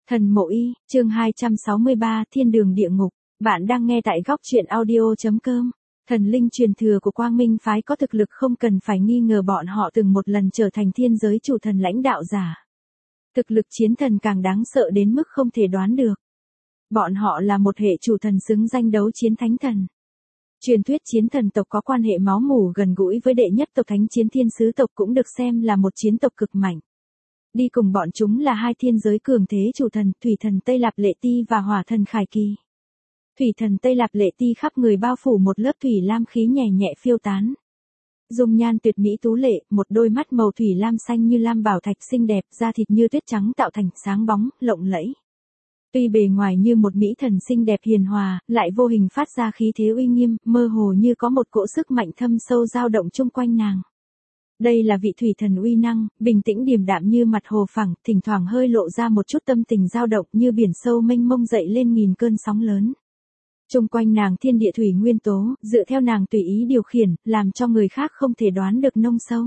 Thần Mộ Y, chương 263, Thiên đường địa ngục. Bạn đang nghe tại góc truyện audio.com. Thần linh truyền thừa của Quang Minh phái có thực lực không cần phải nghi ngờ, bọn họ từng một lần trở thành thiên giới chủ thần lãnh đạo giả. Thực lực chiến thần càng đáng sợ đến mức không thể đoán được. Bọn họ là một hệ chủ thần xứng danh đấu chiến thánh thần. Truyền thuyết chiến thần tộc có quan hệ máu mủ gần gũi với đệ nhất tộc thánh chiến thiên sứ tộc, cũng được xem là một chiến tộc cực mạnh. Đi cùng bọn chúng là hai thiên giới cường thế chủ thần, thủy thần Tây Lạp Lệ Ti và hỏa thần Khải Kỳ. Thủy thần Tây Lạp Lệ Ti khắp người bao phủ một lớp thủy lam khí nhẹ nhẹ phiêu tán. Dung nhan tuyệt mỹ tú lệ, một đôi mắt màu thủy lam xanh như lam bảo thạch xinh đẹp, da thịt như tuyết trắng tạo thành sáng bóng, lộng lẫy. Tuy bề ngoài như một mỹ thần xinh đẹp hiền hòa, lại vô hình phát ra khí thế uy nghiêm, mơ hồ như có một cỗ sức mạnh thâm sâu dao động chung quanh nàng. Đây là vị thủy thần uy năng, bình tĩnh điềm đạm như mặt hồ phẳng, thỉnh thoảng hơi lộ ra một chút tâm tình dao động như biển sâu mênh mông dậy lên nghìn cơn sóng lớn. Chung quanh nàng thiên địa thủy nguyên tố, dựa theo nàng tùy ý điều khiển, làm cho người khác không thể đoán được nông sâu.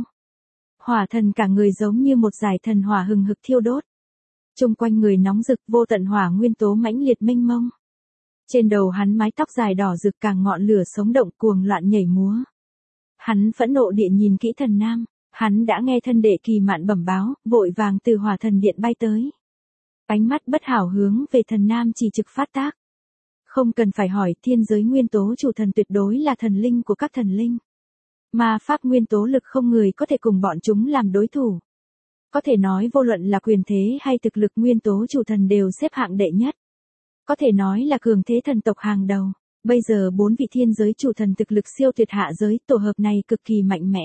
Hỏa thần cả người giống như một dải thần hỏa hừng hực thiêu đốt. Chung quanh người nóng rực, vô tận hỏa nguyên tố mãnh liệt mênh mông. Trên đầu hắn mái tóc dài đỏ rực càng ngọn lửa sống động cuồng loạn nhảy múa. Hắn phẫn nộ địa nhìn kỹ thần nam, hắn đã nghe thân đệ Kỳ Mạn bẩm báo, vội vàng từ hỏa thần điện bay tới. Ánh mắt bất hảo hướng về thần nam chỉ trực phát tác. Không cần phải hỏi, thiên giới nguyên tố chủ thần tuyệt đối là thần linh của các thần linh. Ma pháp nguyên tố lực không người có thể cùng bọn chúng làm đối thủ. Có thể nói vô luận là quyền thế hay thực lực, nguyên tố chủ thần đều xếp hạng đệ nhất. Có thể nói là cường thế thần tộc hàng đầu. Bây giờ 4 vị thiên giới chủ thần thực lực siêu tuyệt hạ giới, tổ hợp này cực kỳ mạnh mẽ.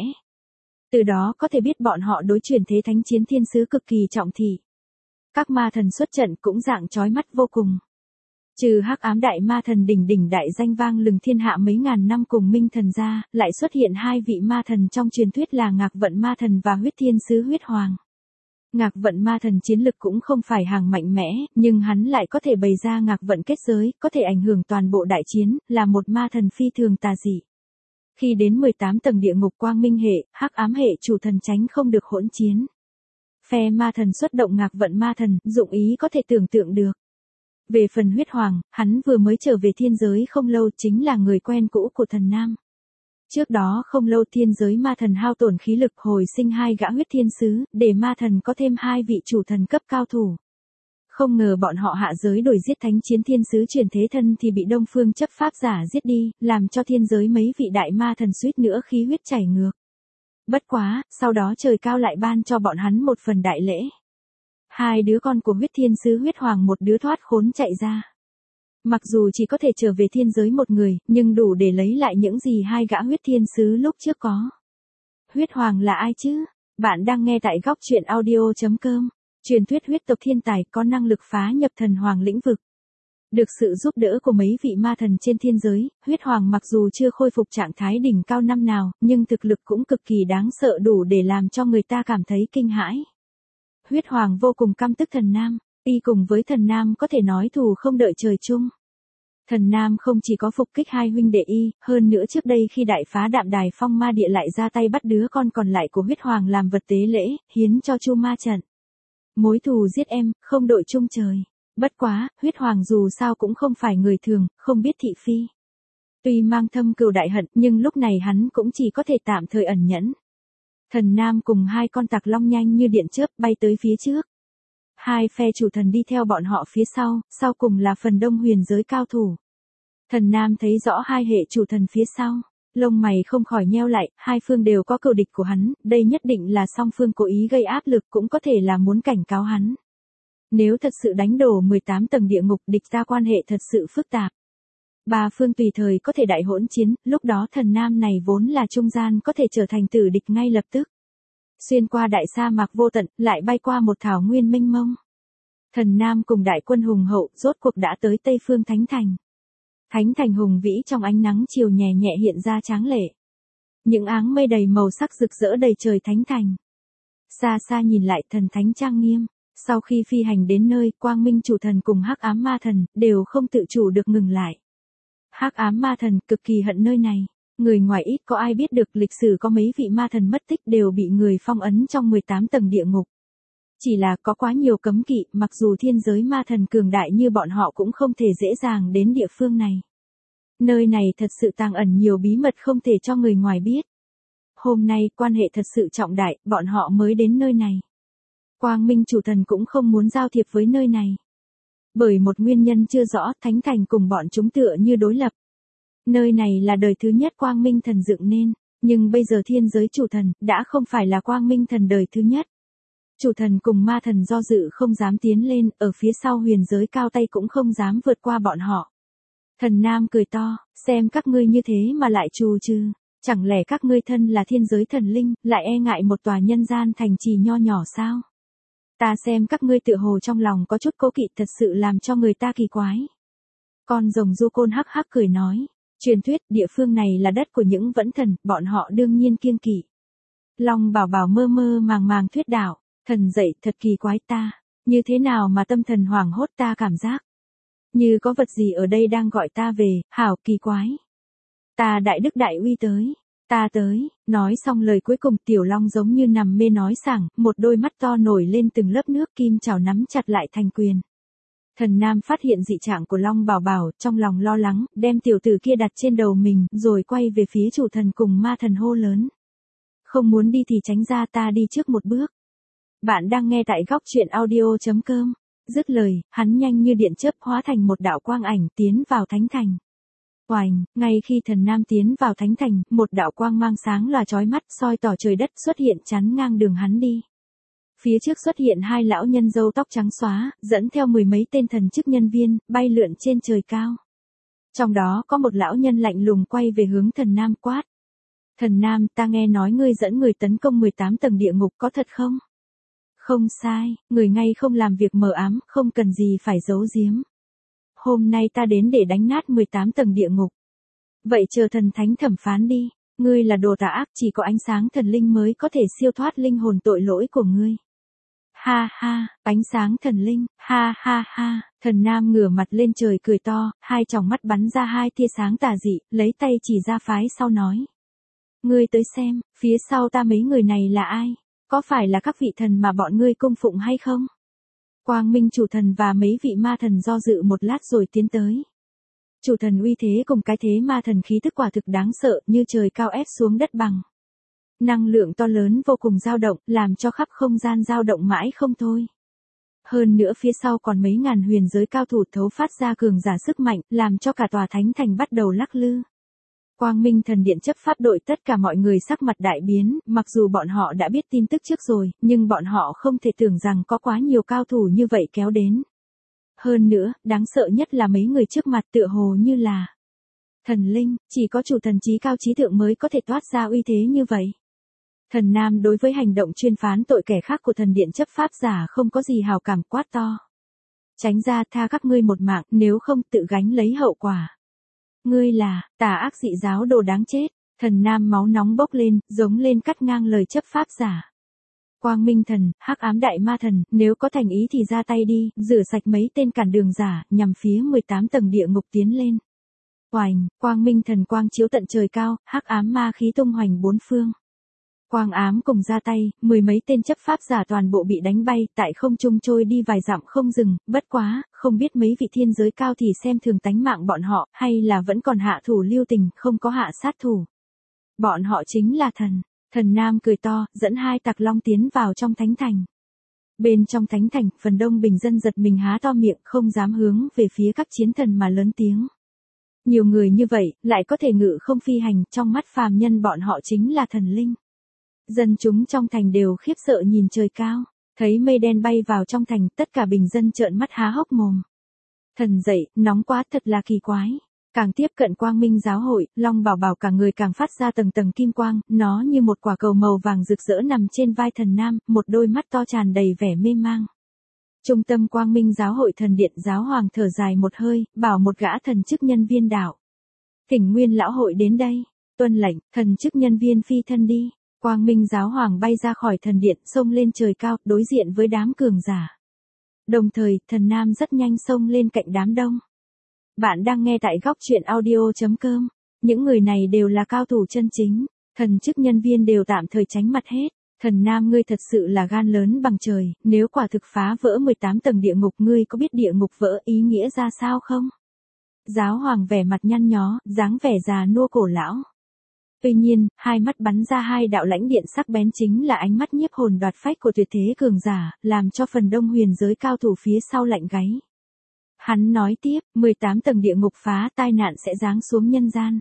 Từ đó có thể biết bọn họ đối chuyển thế thánh chiến thiên sứ cực kỳ trọng thị. Các ma thần xuất trận cũng dạng chói mắt vô cùng. Trừ hắc ám đại ma thần đỉnh đại danh vang lừng thiên hạ mấy ngàn năm cùng minh thần ra, lại xuất hiện hai vị ma thần trong truyền thuyết là Ngạc Vận ma thần và huyết thiên sứ huyết hoàng. Ngạc Vận ma thần chiến lực cũng không phải hàng mạnh mẽ, nhưng hắn lại có thể bày ra Ngạc Vận kết giới, có thể ảnh hưởng toàn bộ đại chiến, là một ma thần phi thường tà dị. Khi đến 18 tầng địa ngục quang minh hệ, hắc ám hệ chủ thần tránh không được hỗn chiến. Phe ma thần xuất động Ngạc Vận ma thần, dụng ý có thể tưởng tượng được. Về phần huyết hoàng, hắn vừa mới trở về thiên giới không lâu, chính là người quen cũ của thần nam. Trước đó không lâu thiên giới ma thần hao tổn khí lực hồi sinh hai gã huyết thiên sứ, để ma thần có thêm hai vị chủ thần cấp cao thủ. Không ngờ bọn họ hạ giới đổi giết thánh chiến thiên sứ chuyển thế thân thì bị Đông Phương chấp pháp giả giết đi, làm cho thiên giới mấy vị đại ma thần suýt nữa khí huyết chảy ngược. Bất quá, sau đó trời cao lại ban cho bọn hắn một phần đại lễ. Hai đứa con của huyết thiên sứ huyết hoàng, một đứa thoát khốn chạy ra. Mặc dù chỉ có thể trở về thiên giới một người, nhưng đủ để lấy lại những gì hai gã huyết thiên sứ lúc trước có. Huyết hoàng là ai chứ? Bạn đang nghe tại góc truyện audio.com. Truyền thuyết huyết tộc thiên tài có năng lực phá nhập thần hoàng lĩnh vực. Được sự giúp đỡ của mấy vị ma thần trên thiên giới, huyết hoàng mặc dù chưa khôi phục trạng thái đỉnh cao năm nào, nhưng thực lực cũng cực kỳ đáng sợ, đủ để làm cho người ta cảm thấy kinh hãi. Huyết hoàng vô cùng căm tức thần nam, y cùng với thần nam có thể nói thù không đợi trời chung. Thần nam không chỉ có phục kích hai huynh đệ y, hơn nữa trước đây khi đại phá Đạm Đài Phong ma địa lại ra tay bắt đứa con còn lại của huyết hoàng làm vật tế lễ, hiến cho Chu ma trận. Mối thù giết em, không đội chung trời. Bất quá, huyết hoàng dù sao cũng không phải người thường, không biết thị phi. Tuy mang thâm cừu đại hận, nhưng lúc này hắn cũng chỉ có thể tạm thời ẩn nhẫn. Thần nam cùng hai con tặc long nhanh như điện chớp bay tới phía trước. Hai phe chủ thần đi theo bọn họ phía sau cùng là phần đông huyền giới cao thủ. Thần nam thấy rõ hai hệ chủ thần phía sau, lông mày không khỏi nheo lại, hai phương đều có cừu địch của hắn, đây nhất định là song phương cố ý gây áp lực, cũng có thể là muốn cảnh cáo hắn. Nếu thật sự đánh đổ 18 tầng địa ngục, địch ra quan hệ thật sự phức tạp. Ba phương tùy thời có thể đại hỗn chiến, lúc đó thần nam này vốn là trung gian có thể trở thành tử địch ngay lập tức. Xuyên qua đại sa mạc vô tận, lại bay qua một thảo nguyên mênh mông. Thần nam cùng đại quân hùng hậu, rốt cuộc đã tới Tây Phương Thánh Thành. Thánh Thành hùng vĩ trong ánh nắng chiều nhẹ nhẹ hiện ra tráng lệ. Những áng mây đầy màu sắc rực rỡ đầy trời Thánh Thành. Xa xa nhìn lại thần thánh trang nghiêm. Sau khi phi hành đến nơi, quang minh chủ thần cùng hắc ám ma thần, đều không tự chủ được ngừng lại. Hắc ám ma thần cực kỳ hận nơi này. Người ngoài ít có ai biết được lịch sử có mấy vị ma thần mất tích đều bị người phong ấn trong 18 tầng địa ngục. Chỉ là có quá nhiều cấm kỵ, mặc dù thiên giới ma thần cường đại như bọn họ cũng không thể dễ dàng đến địa phương này. Nơi này thật sự tàng ẩn nhiều bí mật không thể cho người ngoài biết. Hôm nay quan hệ thật sự trọng đại, bọn họ mới đến nơi này. Quang Minh chủ thần cũng không muốn giao thiệp với nơi này. Bởi một nguyên nhân chưa rõ, thánh thành cùng bọn chúng tựa như đối lập. Nơi này là đời thứ nhất Quang Minh thần dựng nên, nhưng bây giờ thiên giới chủ thần đã không phải là Quang Minh thần đời thứ nhất. Chủ thần cùng ma thần do dự không dám tiến lên, ở phía sau huyền giới cao tay cũng không dám vượt qua bọn họ. Thần Nam cười to, xem các ngươi như thế mà lại trù trừ, chẳng lẽ các ngươi thân là thiên giới thần linh, lại e ngại một tòa nhân gian thành trì nho nhỏ sao? Ta xem các ngươi tựa hồ trong lòng có chút cố kỵ thật sự làm cho người ta kỳ quái. Con rồng du côn hắc hắc cười nói, truyền thuyết địa phương này là đất của những vẫn thần, bọn họ đương nhiên kiêng kỵ. Long Bảo Bảo mơ mơ màng màng thuyết đạo, thần dậy thật kỳ quái ta, như thế nào mà tâm thần hoảng hốt ta cảm giác. Như có vật gì ở đây đang gọi ta về, hảo kỳ quái. Ta đại đức đại uy tới, ta tới, nói xong lời cuối cùng tiểu long giống như nằm mê nói sảng, một đôi mắt to nổi lên từng lớp nước kim chảo nắm chặt lại thành quyền. Thần Nam phát hiện dị trạng của Long Bảo Bảo, trong lòng lo lắng, đem tiểu tử kia đặt trên đầu mình, rồi quay về phía chủ thần cùng ma thần hô lớn. Không muốn đi thì tránh ra, ta đi trước một bước. Bạn đang nghe tại góc truyện audio.com. Dứt lời, hắn nhanh như điện chớp hóa thành một đạo quang ảnh tiến vào thánh thành. Oành, ngay khi thần Nam tiến vào thánh thành, một đạo quang mang sáng lòa chói mắt soi tỏ trời đất xuất hiện chắn ngang đường hắn đi. Phía trước xuất hiện hai lão nhân râu tóc trắng xóa, dẫn theo mười mấy tên thần chức nhân viên, bay lượn trên trời cao. Trong đó có một lão nhân lạnh lùng quay về hướng thần Nam quát. Thần Nam, ta nghe nói ngươi dẫn người tấn công 18 tầng địa ngục có thật không? Không sai, người ngay không làm việc mờ ám, không cần gì phải giấu giếm. Hôm nay ta đến để đánh nát 18 tầng địa ngục. Vậy chờ thần thánh thẩm phán đi, ngươi là đồ tà ác, chỉ có ánh sáng thần linh mới có thể siêu thoát linh hồn tội lỗi của ngươi. Ha ha, ánh sáng thần linh, ha ha ha, thần Nam ngửa mặt lên trời cười to, hai tròng mắt bắn ra hai tia sáng tà dị, lấy tay chỉ ra phái sau nói. Ngươi tới xem, phía sau ta mấy người này là ai? Có phải là các vị thần mà bọn ngươi cung phụng hay không? Quang Minh chủ thần và mấy vị ma thần do dự một lát rồi tiến tới. Chủ thần uy thế cùng cái thế ma thần khí tức quả thực đáng sợ như trời cao ép xuống đất bằng. Năng lượng to lớn vô cùng dao động, làm cho khắp không gian dao động mãi không thôi. Hơn nữa phía sau còn mấy ngàn huyền giới cao thủ thấu phát ra cường giả sức mạnh, làm cho cả tòa thánh thành bắt đầu lắc lư. Quang Minh thần điện chấp pháp đội tất cả mọi người sắc mặt đại biến, mặc dù bọn họ đã biết tin tức trước rồi, nhưng bọn họ không thể tưởng rằng có quá nhiều cao thủ như vậy kéo đến. Hơn nữa, đáng sợ nhất là mấy người trước mặt tựa hồ như là thần linh, chỉ có chủ thần trí cao trí thượng mới có thể toát ra uy thế như vậy. Thần Nam đối với hành động chuyên phán tội kẻ khác của thần điện chấp pháp giả không có gì hào cảm, quát to. Tránh ra, tha các ngươi một mạng, nếu không tự gánh lấy hậu quả. Ngươi là tà ác dị giáo đồ đáng chết. Thần Nam máu nóng bốc lên, giống lên cắt ngang lời chấp pháp giả. Quang Minh thần, hắc ám đại ma thần, nếu có thành ý thì ra tay đi, rửa sạch mấy tên cản đường giả, nhằm phía 18 tầng địa ngục tiến lên. Oành, Quang Minh thần quang chiếu tận trời cao, hắc ám ma khí tung hoành bốn phương. Quang ám cùng ra tay, mười mấy tên chấp pháp giả toàn bộ bị đánh bay, tại không trung trôi đi vài dặm không dừng, bất quá, không biết mấy vị thiên giới cao thì xem thường tánh mạng bọn họ, hay là vẫn còn hạ thủ lưu tình, không có hạ sát thủ. Bọn họ chính là thần. Thần Nam cười to, dẫn hai tặc long tiến vào trong thánh thành. Bên trong thánh thành, phần đông bình dân giật mình há to miệng, không dám hướng về phía các chiến thần mà lớn tiếng. Nhiều người như vậy, lại có thể ngự không phi hành, trong mắt phàm nhân bọn họ chính là thần linh. Dân chúng trong thành đều khiếp sợ nhìn trời cao, thấy mây đen bay vào trong thành, tất cả bình dân trợn mắt há hốc mồm. Thần dậy, nóng quá, thật là kỳ quái. Càng tiếp cận Quang Minh giáo hội, Long Bảo Bảo cả người càng phát ra tầng tầng kim quang, nó như một quả cầu màu vàng rực rỡ nằm trên vai thần Nam, một đôi mắt to tràn đầy vẻ mê mang. Trung tâm Quang Minh giáo hội thần điện giáo hoàng thở dài một hơi, bảo một gã thần chức nhân viên đạo. Thỉnh Nguyên lão hội đến đây, tuân lệnh, thần chức nhân viên phi thân đi. Quang Minh giáo hoàng bay ra khỏi thần điện, xông lên trời cao, đối diện với đám cường giả. Đồng thời, thần Nam rất nhanh xông lên cạnh đám đông. Bạn đang nghe tại góc truyện audio.com. Những người này đều là cao thủ chân chính, thần chức nhân viên đều tạm thời tránh mặt hết. Thần nam ngươi thật sự là gan lớn bằng trời, nếu quả thực phá vỡ 18 tầng địa ngục ngươi có biết địa ngục vỡ ý nghĩa ra sao không? Giáo hoàng vẻ mặt nhăn nhó, dáng vẻ già nua cổ lão. Tuy nhiên, hai mắt bắn ra hai đạo lãnh điện sắc bén chính là ánh mắt nhiếp hồn đoạt phách của tuyệt thế cường giả, làm cho phần đông huyền giới cao thủ phía sau lạnh gáy. Hắn nói tiếp, 18 tầng địa ngục phá tai nạn sẽ giáng xuống nhân gian.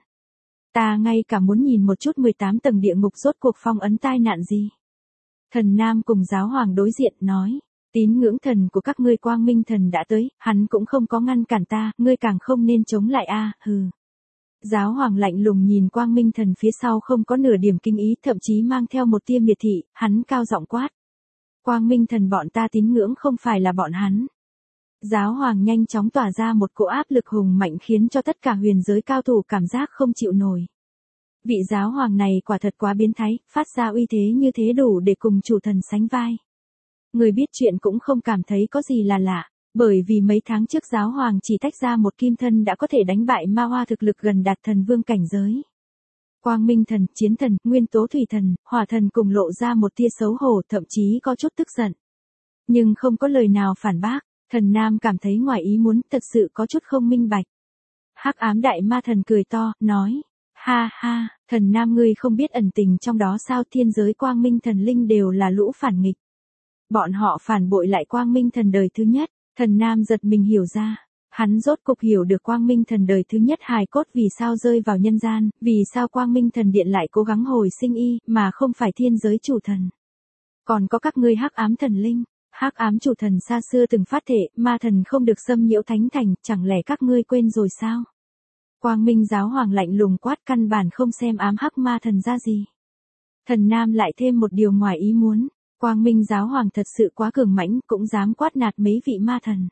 Ta ngay cả muốn nhìn một chút 18 tầng địa ngục rốt cuộc phong ấn tai nạn gì. Thần nam cùng giáo hoàng đối diện nói, tín ngưỡng thần của các ngươi quang minh thần đã tới, hắn cũng không có ngăn cản ta, ngươi càng không nên chống lại a, hừ. Giáo hoàng lạnh lùng nhìn quang minh thần phía sau không có nửa điểm kinh ý, thậm chí mang theo một tia miệt thị, hắn cao giọng quát. Quang minh thần bọn ta tín ngưỡng không phải là bọn hắn. Giáo hoàng nhanh chóng tỏa ra một cỗ áp lực hùng mạnh khiến cho tất cả huyền giới cao thủ cảm giác không chịu nổi. Vị giáo hoàng này quả thật quá biến thái, phát ra uy thế như thế đủ để cùng chủ thần sánh vai. Người biết chuyện cũng không cảm thấy có gì là lạ, bởi vì mấy tháng trước giáo hoàng chỉ tách ra một kim thân đã có thể đánh bại ma hoa thực lực gần đạt thần vương cảnh giới. Quang minh thần, chiến thần, nguyên tố thủy thần, hỏa thần cùng lộ ra một tia xấu hổ, thậm chí có chút tức giận. Nhưng không có lời nào phản bác, thần nam cảm thấy ngoài ý muốn, thật sự có chút không minh bạch. Hắc ám đại ma thần cười to, nói. Ha ha, thần nam ngươi không biết ẩn tình trong đó sao, thiên giới quang minh thần linh đều là lũ phản nghịch. Bọn họ phản bội lại quang minh thần đời thứ nhất, thần nam giật mình hiểu ra. Hắn rốt cục hiểu được quang minh thần đời thứ nhất hài cốt vì sao rơi vào nhân gian, vì sao quang minh thần điện lại cố gắng hồi sinh y, mà không phải thiên giới chủ thần. Còn có các ngươi hắc ám thần linh, hắc ám chủ thần xa xưa từng phát thệ, ma thần không được xâm nhiễu thánh thành, chẳng lẽ các ngươi quên rồi sao? Quang minh giáo hoàng lạnh lùng quát, căn bản không xem ám hắc ma thần ra gì. Thần nam lại thêm một điều ngoài ý muốn, quang minh giáo hoàng thật sự quá cường mãnh, cũng dám quát nạt mấy vị ma thần.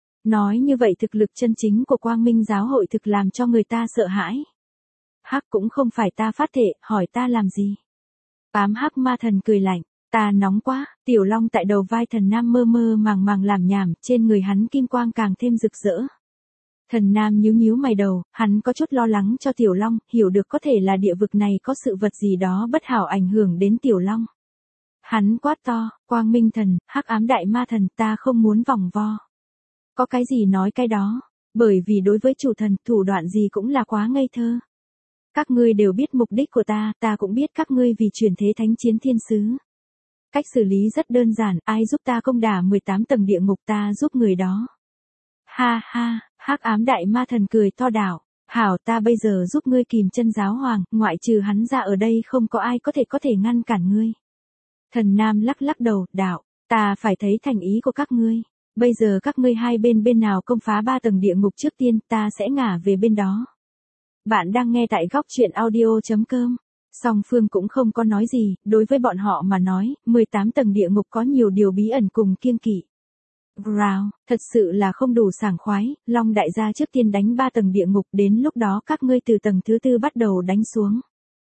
Nói như vậy thực lực chân chính của quang minh giáo hội thực làm cho người ta sợ hãi. Hắc cũng không phải ta phát thệ, hỏi ta làm gì? Ám hắc ma thần cười lạnh, ta nóng quá, tiểu long tại đầu vai thần nam mơ mơ màng màng làm nhảm, trên người hắn kim quang càng thêm rực rỡ. Thần nam nhíu nhíu mày đầu, hắn có chút lo lắng cho tiểu long, hiểu được có thể là địa vực này có sự vật gì đó bất hảo ảnh hưởng đến tiểu long. Hắn quát to, quang minh thần, hắc ám đại ma thần, ta không muốn vòng vo. Có cái gì nói cái đó, bởi vì đối với chủ thần, thủ đoạn gì cũng là quá ngây thơ. Các ngươi đều biết mục đích của ta cũng biết các ngươi vì truyền thế thánh chiến thiên sứ. Cách xử lý rất đơn giản, ai giúp ta công đả 18 tầng địa ngục ta giúp người đó. Ha ha, hắc ám đại ma thần cười to đảo, hảo ta bây giờ giúp ngươi kìm chân giáo hoàng, ngoại trừ hắn ra ở đây không có ai có thể ngăn cản ngươi. Thần nam lắc lắc đầu, đạo, ta phải thấy thành ý của các ngươi. Bây giờ các ngươi hai bên nào công phá 3 tầng địa ngục trước tiên, ta sẽ ngả về bên đó. Bạn đang nghe tại góc truyện audio.com. Song phương cũng không có nói gì, đối với bọn họ mà nói, 18 tầng địa ngục có nhiều điều bí ẩn cùng kiêng kỵ. Wow, thật sự là không đủ sảng khoái, Long đại gia trước tiên đánh 3 tầng địa ngục, đến lúc đó các ngươi từ tầng thứ 4 bắt đầu đánh xuống.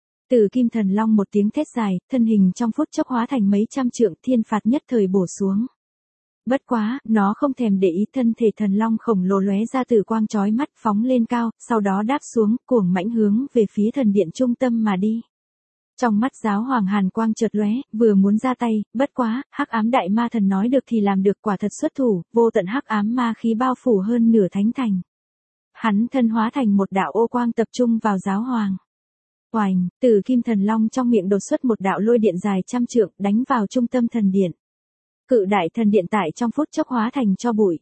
Từ kim thần long một tiếng thét dài, thân hình trong phút chốc hóa thành mấy trăm trượng, thiên phạt nhất thời bổ xuống. Bất quá, nó không thèm để ý, thân thể thần long khổng lồ lóe ra tử quang chói mắt, phóng lên cao, sau đó đáp xuống, cuồng mãnh hướng về phía thần điện trung tâm mà đi. Trong mắt giáo hoàng hàn quang chợt lóe, vừa muốn ra tay, bất quá, hắc ám đại ma thần nói được thì làm được, quả thật xuất thủ, vô tận hắc ám ma khí bao phủ hơn nửa thánh thành. Hắn thân hóa thành một đạo ô quang tập trung vào giáo hoàng. Oành, từ kim thần long trong miệng đột xuất một đạo lôi điện dài trăm trượng, đánh vào trung tâm thần điện. Cự đại thần điện tại trong phút chốc hóa thành tro bụi.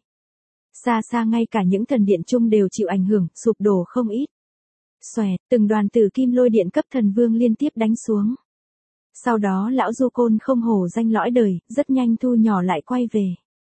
Xa xa ngay cả những thần điện chung đều chịu ảnh hưởng, sụp đổ không ít. Xoẹt, từng đoàn tử kim lôi điện cấp thần vương liên tiếp đánh xuống. Sau đó lão du côn không hổ danh lõi đời, rất nhanh thu nhỏ lại quay về.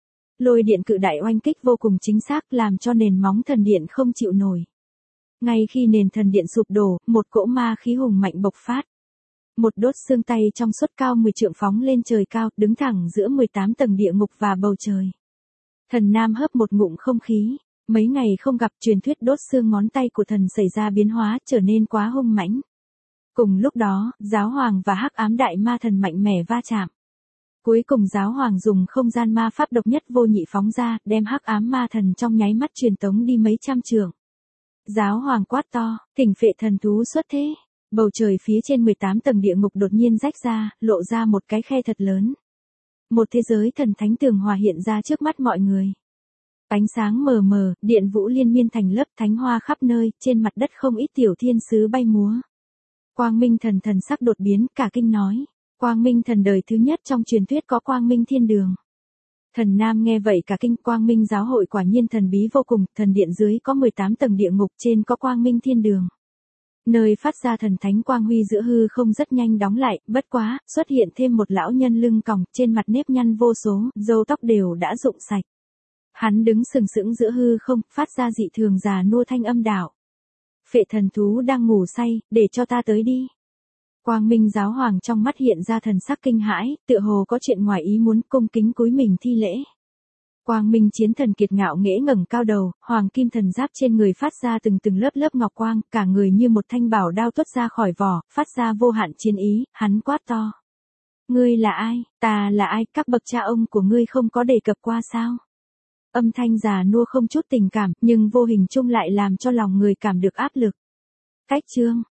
Lôi điện cự đại oanh kích vô cùng chính xác, làm cho nền móng thần điện không chịu nổi. Ngay khi nền thần điện sụp đổ, một cỗ ma khí hùng mạnh bộc phát. Một đốt xương tay trong suốt cao 10 trượng phóng lên trời cao, đứng thẳng giữa 18 tầng địa ngục và bầu trời. Thần nam hớp một ngụm không khí, mấy ngày không gặp, truyền thuyết đốt xương ngón tay của thần xảy ra biến hóa, trở nên quá hung mãnh. Cùng lúc đó, giáo hoàng và hắc ám đại ma thần mạnh mẽ va chạm. Cuối cùng giáo hoàng dùng không gian ma pháp độc nhất vô nhị phóng ra, đem hắc ám ma thần trong nháy mắt truyền tống đi mấy trăm trượng. Giáo hoàng quát to, thỉnh phệ thần thú xuất thế. Bầu trời phía trên 18 tầng địa ngục đột nhiên rách ra, lộ ra một cái khe thật lớn. Một thế giới thần thánh tường hòa hiện ra trước mắt mọi người. Ánh sáng mờ mờ, điện vũ liên miên thành lớp, thánh hoa khắp nơi, trên mặt đất không ít tiểu thiên sứ bay múa. Quang Minh Thần thần sắc đột biến, cả kinh nói. Quang Minh Thần đời thứ nhất trong truyền thuyết có Quang Minh Thiên Đường. Thần Nam nghe vậy cả kinh, Quang Minh giáo hội quả nhiên thần bí vô cùng, thần điện dưới có 18 tầng địa ngục, trên có Quang Minh Thiên Đường. Nơi phát ra thần thánh quang huy giữa hư không rất nhanh đóng lại, bất quá, xuất hiện thêm một lão nhân lưng còng, trên mặt nếp nhăn vô số, râu tóc đều đã rụng sạch. Hắn đứng sừng sững giữa hư không, phát ra dị thường già nua thanh âm đạo. Phệ thần thú đang ngủ say, để cho ta tới đi. Quang Minh giáo hoàng trong mắt hiện ra thần sắc kinh hãi, tựa hồ có chuyện ngoài ý muốn, cung kính cúi mình thi lễ. Quang Minh chiến thần kiệt ngạo nghễ ngẩng cao đầu, hoàng kim thần giáp trên người phát ra từng lớp lớp ngọc quang, cả người như một thanh bảo đao tuốt ra khỏi vỏ, phát ra vô hạn chiến ý, hắn quát to. Ngươi là ai, ta là ai, các bậc cha ông của ngươi không có đề cập qua sao? Âm thanh già nua không chút tình cảm, nhưng vô hình chung lại làm cho lòng người cảm được áp lực. Cách chương